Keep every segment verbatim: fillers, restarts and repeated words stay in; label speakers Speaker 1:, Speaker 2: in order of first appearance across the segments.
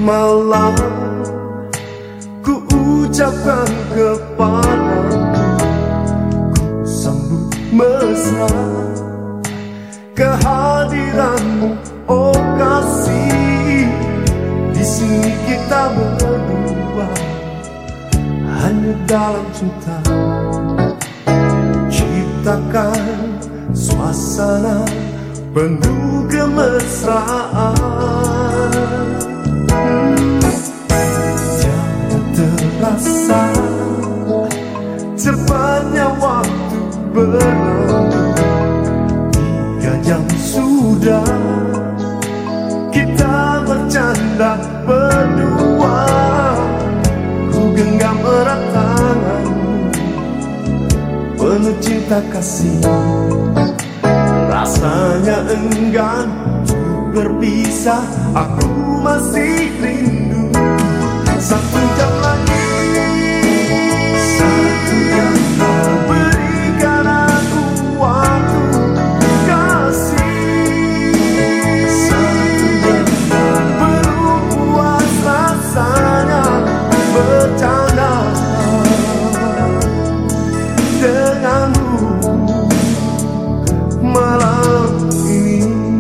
Speaker 1: malam ku ucapkan kepadamu, ku sambut mesra kehadiranmu, oh kasih. Di sini kita berdua hanya dalam cinta, ciptakan suasana penuh kemesraan. hmm. Tiada terasa cepatnya waktu berlalu, tiga jam sudah kita bercanda berdua. Ku genggam erat tanganmu, penuh cinta kasih. Rasanya enggan untuk berpisah, aku masih rindu. Satu jam lagi, satu jam lagi, berikan aku waktu kasih. Satu jam lagi, berpuas rasanya bercanda denganmu malam ini.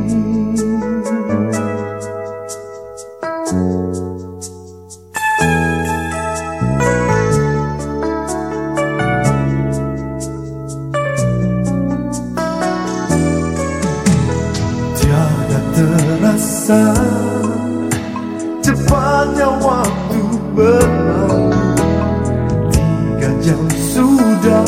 Speaker 1: Tiada terasa cepatnya waktu berlalu, tiga jam sudah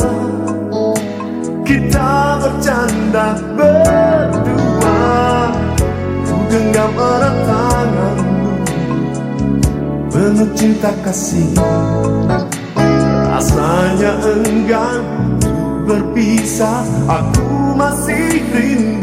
Speaker 1: kita bercanda berdua. Ku genggam erat tanganmu, penuh cinta kasih. Rasanya enggan untuk berpisah, aku masih rindu.